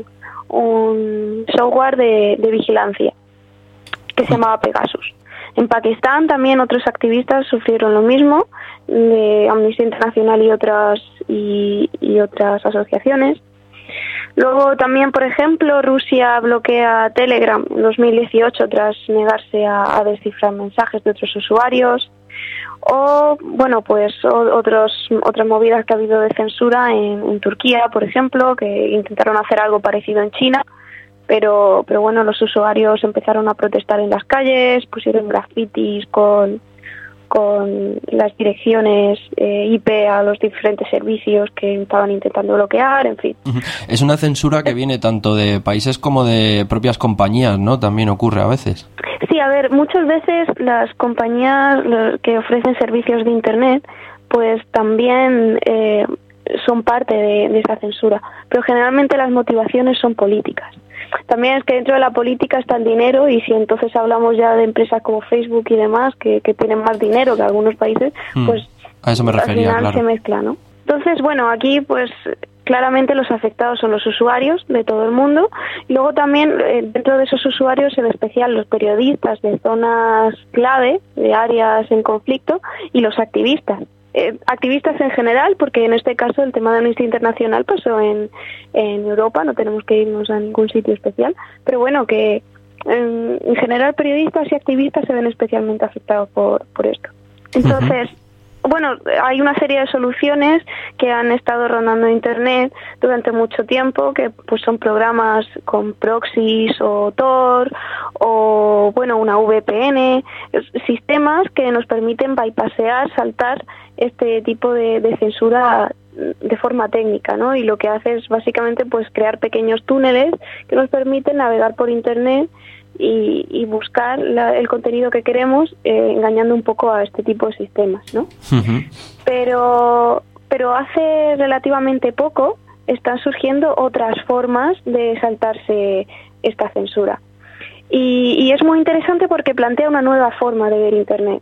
un software de, de vigilancia que se llamaba Pegasus. En Pakistán también otros activistas sufrieron lo mismo, de Amnistía Internacional y otras y, y otras asociaciones. Luego también, por ejemplo, Rusia bloquea Telegram en dos mil dieciocho tras negarse a, a descifrar mensajes de otros usuarios. O, bueno, pues o, otros, otras movidas que ha habido de censura en, en Turquía, por ejemplo, que intentaron hacer algo parecido en China, pero, pero bueno, los usuarios empezaron a protestar en las calles, pusieron grafitis con... con las direcciones eh, I P a los diferentes servicios que estaban intentando bloquear, en fin. Es una censura que viene tanto de países como de propias compañías, ¿no? También ocurre a veces. Sí, a ver, muchas veces las compañías que ofrecen servicios de Internet, pues también eh, son parte de, de esa censura, pero generalmente las motivaciones son políticas. También es que dentro de la política está el dinero y si entonces hablamos ya de empresas como Facebook y demás que, que tienen más dinero que algunos países, mm, pues a eso me refería, al final claro. se mezcla, ¿no? Entonces, bueno, aquí pues claramente los afectados son los usuarios de todo el mundo, y luego también eh, dentro de esos usuarios, en especial los periodistas de zonas clave, de áreas en conflicto, y los activistas. Eh, activistas en general, porque en este caso el tema de Amnistía Internacional pasó en, en Europa, no tenemos que irnos a ningún sitio especial, pero bueno, que en, en general periodistas y activistas se ven especialmente afectados por, por esto. Entonces, uh-huh. bueno, hay una serie de soluciones que han estado rondando Internet durante mucho tiempo, que pues son programas con proxies o Tor, o bueno, una V P N, sistemas que nos permiten bypassear, saltar este tipo de, de censura de forma técnica, ¿no? Y lo que hace es básicamente pues crear pequeños túneles que nos permiten navegar por Internet y, y buscar la, el contenido que queremos, eh, engañando un poco a este tipo de sistemas, ¿no? Uh-huh. Pero, pero hace relativamente poco están surgiendo otras formas de saltarse esta censura. Y, y es muy interesante porque plantea una nueva forma de ver Internet.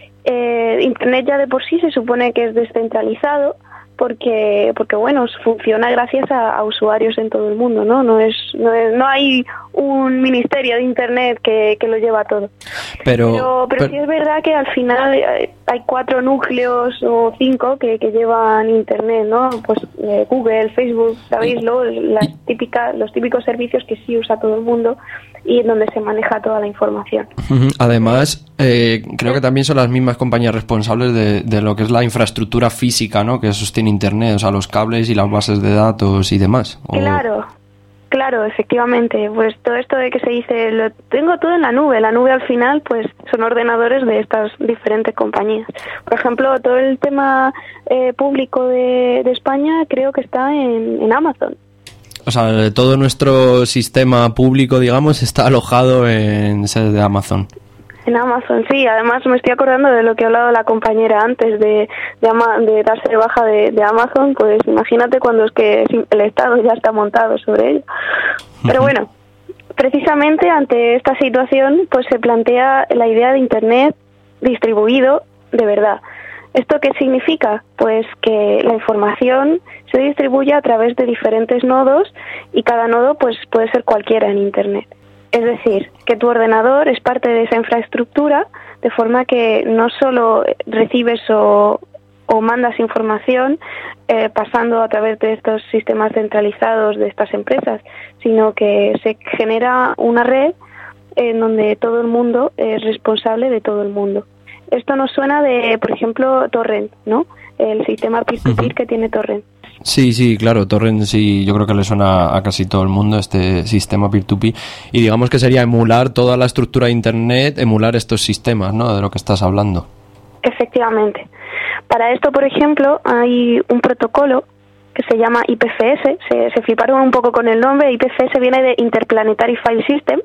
Eh, Internet ya de por sí se supone que es descentralizado, porque porque bueno, funciona gracias a, a usuarios en todo el mundo, ¿no? No es, no es no hay un ministerio de Internet que, que lo lleva todo. Pero, pero, pero, pero sí es verdad que al final hay, hay cuatro núcleos o cinco que, que llevan Internet, ¿no? Pues eh, Google, Facebook, sabéis, ¿no? Las típicas, los típicos servicios que sí usa todo el mundo y en donde se maneja toda la información. Además, eh, creo que también son las mismas compañías responsables de, de lo que es la infraestructura física, ¿no? Que sostiene Internet, o sea, los cables y las bases de datos y demás. ¿O? Claro, claro, efectivamente. Pues todo esto de que se dice, lo tengo todo en la nube. La nube al final, pues, son ordenadores de estas diferentes compañías. Por ejemplo, todo el tema eh, público de, de España creo que está en, en Amazon. O sea, todo nuestro sistema público, digamos, está alojado en sede de Amazon. En Amazon, sí. Además, me estoy acordando de lo que ha hablado la compañera antes de, de, ama, de darse de baja de, de Amazon. Pues imagínate cuando es que el Estado ya está montado sobre ello. Pero bueno, precisamente ante esta situación, pues se plantea la idea de Internet distribuido de verdad. ¿Esto qué significa? Pues que la información se distribuye a través de diferentes nodos y cada nodo pues puede ser cualquiera en Internet. Es decir, que tu ordenador es parte de esa infraestructura, de forma que no solo recibes o, o mandas información eh, pasando a través de estos sistemas centralizados de estas empresas, sino que se genera una red en donde todo el mundo es responsable de todo el mundo. Esto nos suena de, por ejemplo, Torrent, ¿no? El sistema peer-to-peer que tiene Torrent. Sí, sí, claro, Torrent sí, yo creo que le suena a casi todo el mundo este sistema peer-to-peer. Y digamos que sería emular toda la estructura de Internet, emular estos sistemas, ¿no? De lo que estás hablando. Efectivamente. Para esto, por ejemplo, hay un protocolo que se llama I P F S. Se, se fliparon un poco con el nombre. I P F S viene de Interplanetary File System.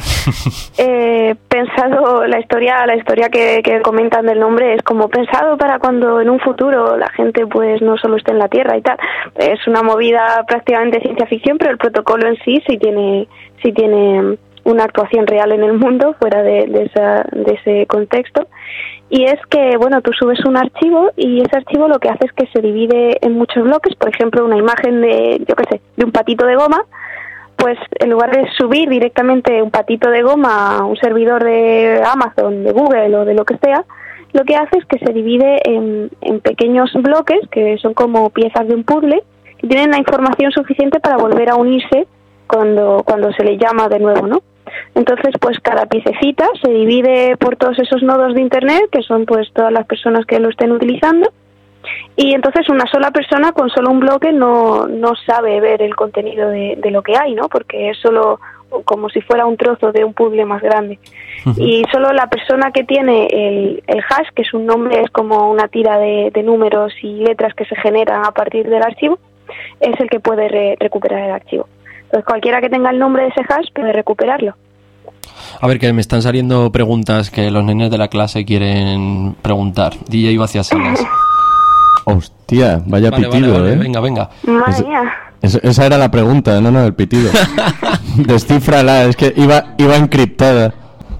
eh, pensado la historia la historia que, que comentan del nombre es como pensado para cuando en un futuro la gente pues no solo esté en la Tierra y tal. Es una movida prácticamente ciencia ficción, pero el protocolo en sí sí tiene sí tiene una actuación real en el mundo fuera de, de, esa, de ese contexto. Y es que, bueno, tú subes un archivo y ese archivo lo que hace es que se divide en muchos bloques. Por ejemplo, una imagen de, yo qué sé, de un patito de goma. Pues en lugar de subir directamente un patito de goma a un servidor de Amazon, de Google o de lo que sea, lo que hace es que se divide en, en pequeños bloques, que son como piezas de un puzzle, que tienen la información suficiente para volver a unirse cuando, cuando se le llama de nuevo, ¿no? Entonces, pues cada piececita se divide por todos esos nodos de Internet, que son pues todas las personas que lo estén utilizando, y entonces una sola persona con solo un bloque no, no sabe ver el contenido de, de lo que hay, ¿no? Porque es solo como si fuera un trozo de un puzzle más grande. Uh-huh. Y solo la persona que tiene el, el hash, que es un nombre, es como una tira de, de números y letras que se generan a partir del archivo, es el que puede re, recuperar el archivo. Entonces cualquiera que tenga el nombre de ese hash puede recuperarlo. A ver, que me están saliendo preguntas que los nenes de la clase quieren preguntar. D J Vacías Salas. Hostia, vaya vale, pitido, vale, vale, ¿eh? Venga, venga. Madre mía. Es, esa era la pregunta, no, no, el pitido. Descífrala, es que iba, iba encriptada.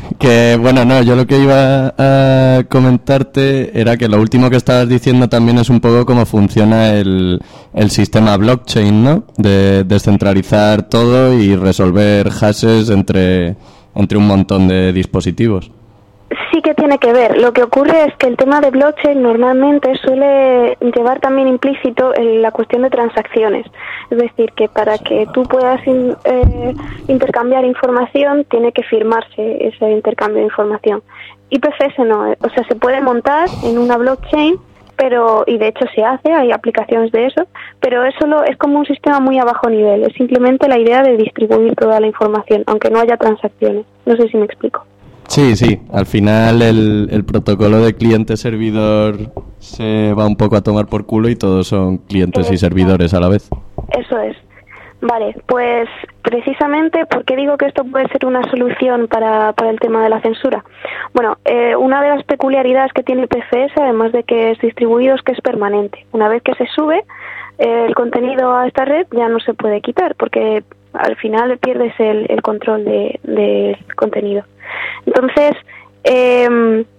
Que bueno, no, yo lo que iba a comentarte era que lo último que estabas diciendo también es un poco cómo funciona el, el sistema blockchain, ¿no? De descentralizar todo y resolver hashes entre, entre un montón de dispositivos. Sí que tiene que ver. Lo que ocurre es que el tema de blockchain normalmente suele llevar también implícito en la cuestión de transacciones. Es decir, que para que tú puedas in, eh, intercambiar información, tiene que firmarse ese intercambio de información. I P F S no, o sea, se puede montar en una blockchain, pero y de hecho se hace, hay aplicaciones de eso, pero eso lo, es como un sistema muy a bajo nivel. Es simplemente la idea de distribuir toda la información, aunque no haya transacciones. No sé si me explico. Sí, sí, al final el, el protocolo de cliente-servidor se va un poco a tomar por culo y todos son clientes y servidores a la vez. Eso es. Vale, pues precisamente, ¿por qué digo que esto puede ser una solución para, para el tema de la censura? Bueno, eh, una de las peculiaridades que tiene I P F S, además de que es distribuido, es que es permanente. Una vez que se sube eh, el contenido a esta red, ya no se puede quitar, porque al final pierdes el, el control de, del contenido. Entonces, eh,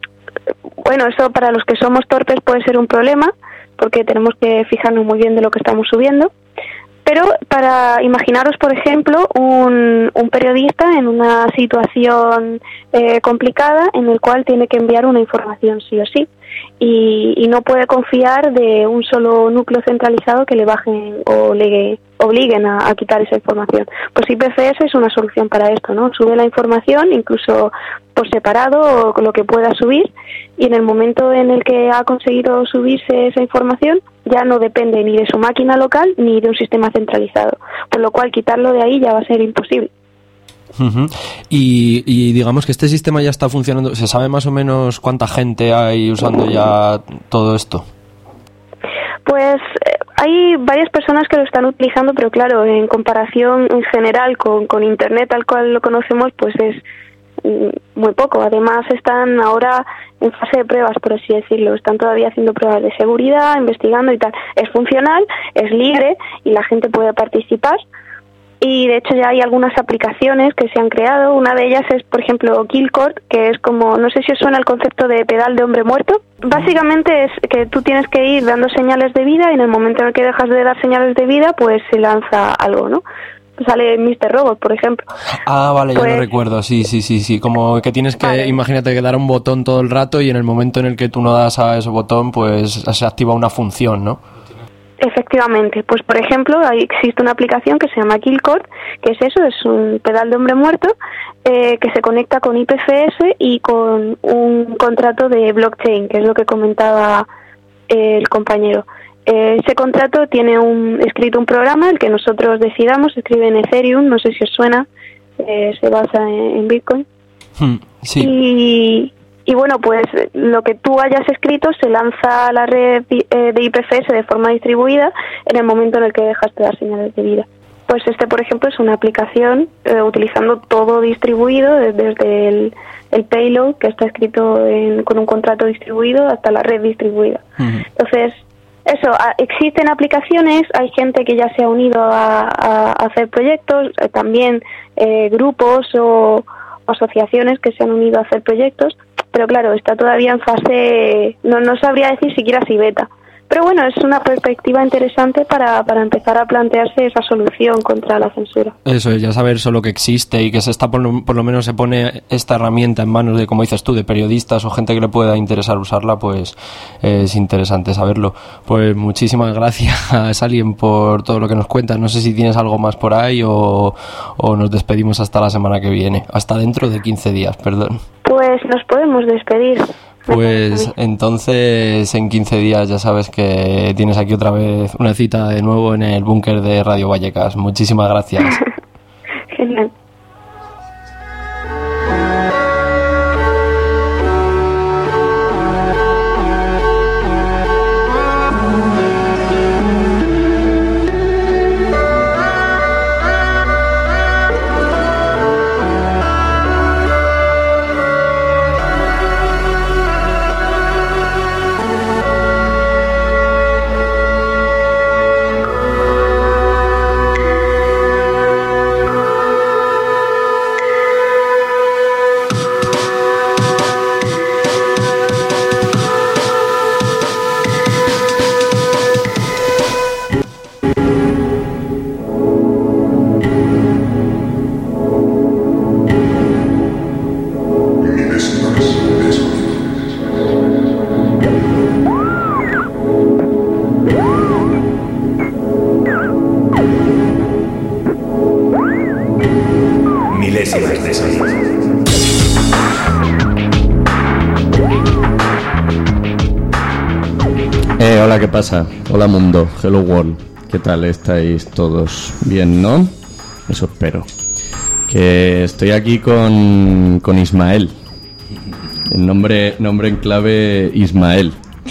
bueno, eso para los que somos torpes puede ser un problema, porque tenemos que fijarnos muy bien de lo que estamos subiendo. Pero para imaginaros, por ejemplo, un, un periodista en una situación eh, complicada en el cual tiene que enviar una información sí o sí y, y no puede confiar de un solo núcleo centralizado que le bajen o le obliguen a, a quitar esa información. Pues I P F S es una solución para esto, ¿no? Sube la información incluso por separado o lo que pueda subir, y en el momento en el que ha conseguido subirse esa información ya no depende ni de su máquina local ni de un sistema centralizado, por lo cual quitarlo de ahí ya va a ser imposible. Uh-huh. y, y digamos que este sistema ya está funcionando. ¿Se sabe más o menos cuánta gente hay usando ya todo esto? Pues eh, hay varias personas que lo están utilizando, pero claro, en comparación en general con, con Internet tal cual lo conocemos, pues es muy poco. Además están ahora en fase de pruebas, por así decirlo. Están todavía haciendo pruebas de seguridad, investigando y tal. Es funcional, es libre y la gente puede participar. Y de hecho ya hay algunas aplicaciones que se han creado. Una de ellas es, por ejemplo, Killcord, que es como, no sé si os suena el concepto de pedal de hombre muerto. Básicamente es que tú tienes que ir dando señales de vida y en el momento en el que dejas de dar señales de vida, pues se lanza algo, ¿no? Sale míster Robot, por ejemplo. Ah, vale, pues, ya lo recuerdo, sí, sí, sí, sí. Como que tienes que, vale. Imagínate que dar un botón todo el rato y en el momento en el que tú no das a ese botón, pues se activa una función, ¿no? Efectivamente, pues por ejemplo, ahí existe una aplicación que se llama Killcord, que es eso, es un pedal de hombre muerto eh, que se conecta con I P F S y con un contrato de blockchain, que es lo que comentaba eh, el compañero. Eh, ese contrato tiene un escrito un programa, el que nosotros decidamos, se escribe en Ethereum, no sé si os suena, eh, se basa en, en Bitcoin. Hmm, sí. Y... Y bueno, pues lo que tú hayas escrito se lanza a la red de I P F S de forma distribuida en el momento en el que dejas de dar señales de vida. Pues este, por ejemplo, es una aplicación eh, utilizando todo distribuido, desde el, el payload, que está escrito en, con un contrato distribuido, hasta la red distribuida. Uh-huh. Entonces, eso, a, existen aplicaciones, hay gente que ya se ha unido a, a, a hacer proyectos, eh, también eh, grupos o asociaciones que se han unido a hacer proyectos, pero claro, está todavía en fase, no, no sabría decir siquiera si beta. Pero bueno, es una perspectiva interesante para, para empezar a plantearse esa solución contra la censura. Eso es, ya saber solo que existe y que se está por lo, por lo menos se pone esta herramienta en manos de, como dices tú, de periodistas o gente que le pueda interesar usarla, pues eh, es interesante saberlo. Pues muchísimas gracias, Alien, por todo lo que nos cuentas. No sé si tienes algo más por ahí o, o nos despedimos hasta la semana que viene, hasta dentro de quince días, perdón. Pues nos podemos despedir. Pues entonces en quince días ya sabes que tienes aquí otra vez una cita de nuevo en el búnker de Radio Vallecas. Muchísimas gracias. Genial. víctimas de sonido. Eh, hola, ¿qué pasa? Hola mundo, hello world. ¿Qué tal estáis todos? Bien, ¿no? Eso espero. Que estoy aquí con, con Ismael. El nombre, nombre en clave Ismael.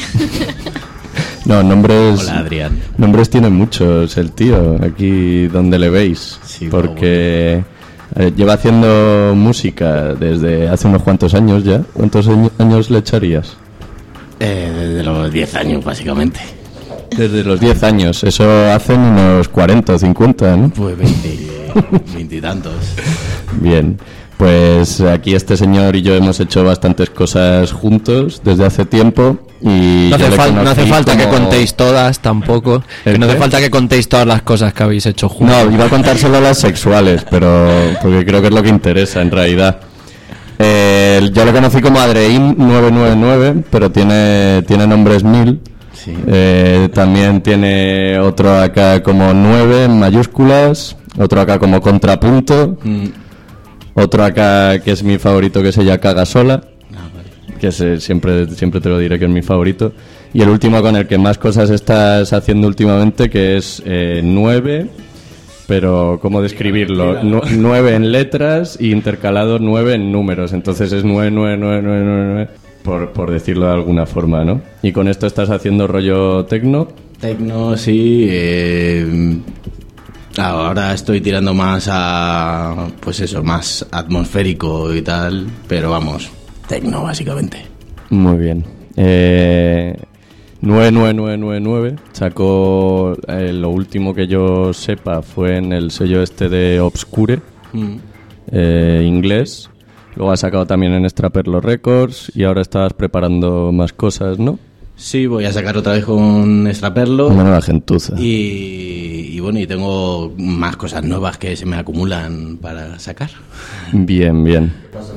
No, nombres... Hola, Adrián. Nombres tiene muchos el tío, aquí donde le veis. Sí, porque eh, lleva haciendo música desde hace unos cuantos años ya. ¿Cuántos año- años le echarías? Eh, desde los diez años, básicamente. Desde los diez años, eso hacen unos cuarenta o cincuenta, ¿no? Pues veinte, veinte y tantos. Bien, pues aquí este señor y yo hemos hecho bastantes cosas juntos desde hace tiempo y No yo hace, le fal- no hace conocí falta que como- contéis todas tampoco. Que ¿El no hace qué? falta que contéis todas las cosas que habéis hecho juntos. No, iba a contar solo las sexuales, pero porque creo que es lo que interesa en realidad. Eh, yo lo conocí como Adrein nueve nueve nueve, pero tiene, tiene nombres mil. Sí. Eh, también tiene otro acá como nueve en mayúsculas, otro acá como contrapunto, Mm. otro acá que es mi favorito que se llama Caga Sola, Ah, vale. que se, siempre, siempre te lo diré que es mi favorito. Y el último con el que más cosas estás haciendo últimamente, que es eh, nueve, pero ¿cómo describirlo? Nu- nueve en letras y intercalado nueve en números. Entonces es nueve, nueve, nueve, nueve, nueve, nueve, por, por decirlo de alguna forma, ¿no? Y con esto estás haciendo rollo tecno. Tecno, sí. eh, ahora estoy tirando más a, pues eso, más atmosférico y tal. Pero vamos, tecno, básicamente. Muy bien. Eh, nueve nueve nueve nueve nueve sacó eh, lo último que yo sepa fue en el sello este de Obscure, Mm. eh, inglés. Luego has sacado también en Extraperlo Records y ahora estás preparando más cosas, ¿no? Sí, voy a sacar otra vez con Extraperlo. Una nueva gentuza. Y, y bueno, y tengo más cosas nuevas que se me acumulan para sacar. Bien, bien.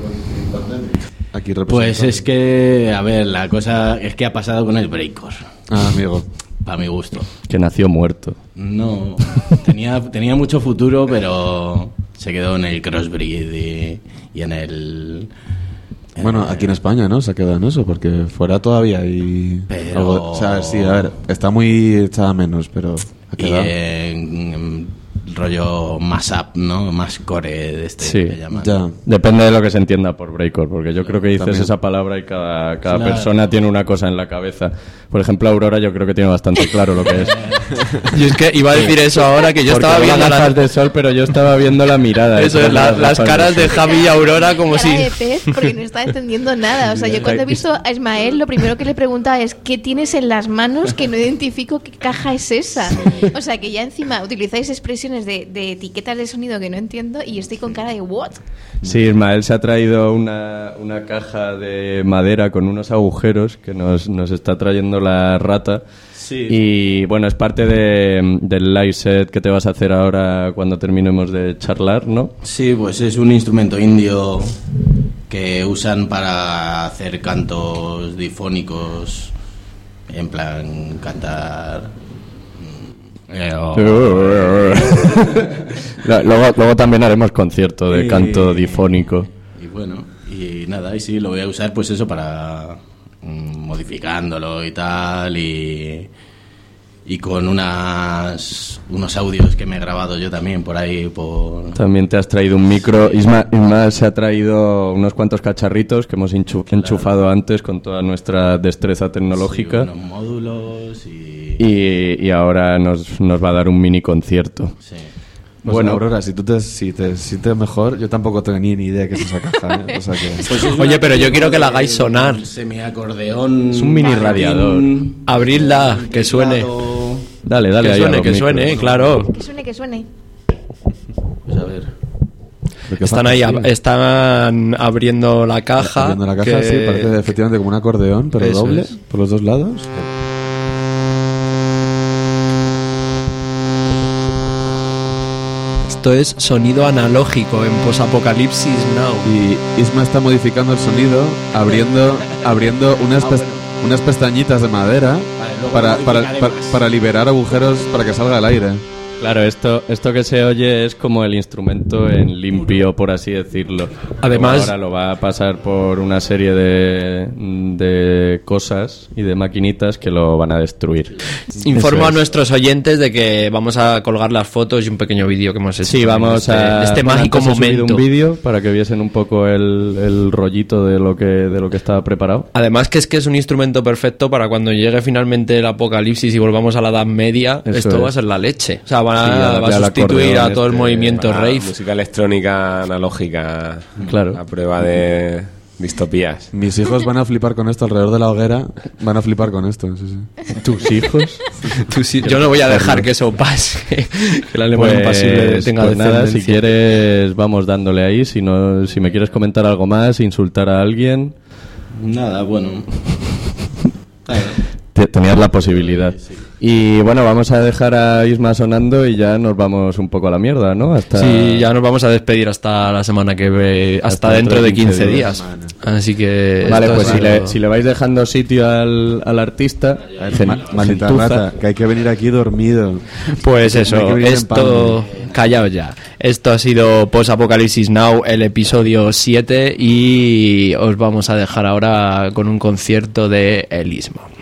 Aquí Pues es que, a ver, la cosa es que ha pasado con el Breakcore. Ah, amigo. Para mi gusto. Que nació muerto. No, tenía, tenía mucho futuro, pero se quedó en el crossbreed y, y en el... Bueno, aquí en España, ¿no? Se ha quedado en eso, porque fuera todavía hay... Pero- algo- o sea, sí, a ver, está muy echada menos, pero ha Y quedado. en, en rollo más up, ¿no? Más core de este Sí, que llaman. Ya. Depende de lo que se entienda por breakcore, porque yo creo que dices También. esa palabra y cada, cada Claro. persona tiene una cosa en la cabeza. Por ejemplo, Aurora yo creo que tiene bastante claro lo que es. Y es que iba a decir eso ahora, que yo Porque estaba no viendo las la- gafas de sol, pero yo estaba viendo la mirada. Eso es, la- las caras de Javi y Aurora como Cara si... de pez, porque no está entendiendo nada. O sea, yo cuando he visto a Ismael, lo primero que le preguntaba es ¿qué tienes en las manos que no identifico qué caja es esa? O sea, que ya encima utilizáis expresiones de, de etiquetas de sonido que no entiendo y estoy con cara de ¿what? Sí, Ismael se ha traído una, una caja de madera con unos agujeros que nos, nos está trayendo la rata. Sí. Y bueno, es parte de, del live set que te vas a hacer ahora cuando terminemos de charlar, ¿no? Sí, pues es un instrumento indio que usan para hacer cantos difónicos, en plan cantar... mm, eh, o- La- luego, luego también haremos concierto de Y- canto difónico. Y bueno, y nada, y sí, lo voy a usar pues eso para mm, modificándolo y tal, y, y con unas unos audios que me he grabado yo también por ahí, por... También te has traído un micro. Isma, Isma se ha traído unos cuantos cacharritos que hemos enchu- enchufado antes con toda nuestra destreza tecnológica. Sí, unos módulos y... Y, y ahora nos, nos va a dar un mini concierto. Sí. Pues Bueno. Aurora, si tú te, si te sientes mejor, yo tampoco tenía ni idea que es esa caja, ¿eh? O sea que... Pues es Oye, una pero yo tipo quiero que la de hagáis sonar. Semiacordeón. Es un mini maletín, radiador. Abridla, que suene. teclado. Dale, dale. Que ahí a suene, los que micros. suene, claro. Que suene, que suene. Pues a ver. ¿De qué Están pasa, ahí, tío? ab- están abriendo la caja. Abriendo la caja, que- sí, parece efectivamente como un acordeón, pero Eso doble, es. por los dos lados. Esto es sonido analógico en Posapocalipsis Now. Y Isma está modificando el sonido, abriendo, abriendo unas, pes- unas pestañitas de madera Vale, luego para, para, modificaré para, más. para liberar agujeros para que salga el aire. Claro, esto, esto que se oye es como el instrumento en limpio, por así decirlo. Además, ahora lo va a pasar por una serie de, de cosas y de maquinitas que lo van a destruir. Informo Eso a es. nuestros oyentes de que vamos a colgar las fotos y un pequeño vídeo que hemos hecho. Sí, vamos este, a este bueno, mágico antes he subido momento. un vídeo para que viesen un poco el, el rollito de lo que de lo que estaba preparado. Además que es que es un instrumento perfecto para cuando llegue finalmente el apocalipsis y volvamos a la Edad Media, Eso esto es. va a ser la leche. O sea, va, Sí, a, al- va a al sustituir a acordeón todo el este, movimiento Ah, rave. música electrónica analógica. Claro. A prueba de distopías. Mis hijos van a flipar con esto alrededor de la hoguera. Van a flipar con esto, sí, sí. ¿Tus hijos? Tú sí- yo no voy a dejar que eso pase. Que la lengua Pues, impasible tenga pues nada, si descendencia. quieres vamos dándole ahí. Si no, si me quieres comentar algo más, insultar a alguien, Nada, bueno. te- tenías la posibilidad. Y bueno, vamos a dejar a Isma sonando y ya nos vamos un poco a la mierda, ¿no? Hasta Sí, ya nos vamos a despedir hasta la semana que ve, hasta, Hasta dentro dentro de de quince quince días. Así que Vale, esto pues ha si sido- le, si le vais dejando sitio al, al artista, Ma- Maldita gentuza. rata, que hay que venir aquí dormido. Pues Hay que eso, venir en esto... Callaos ya. Esto ha sido Post Apocalipsis Now, el episodio siete, y os vamos a dejar ahora con un concierto de El Istmo.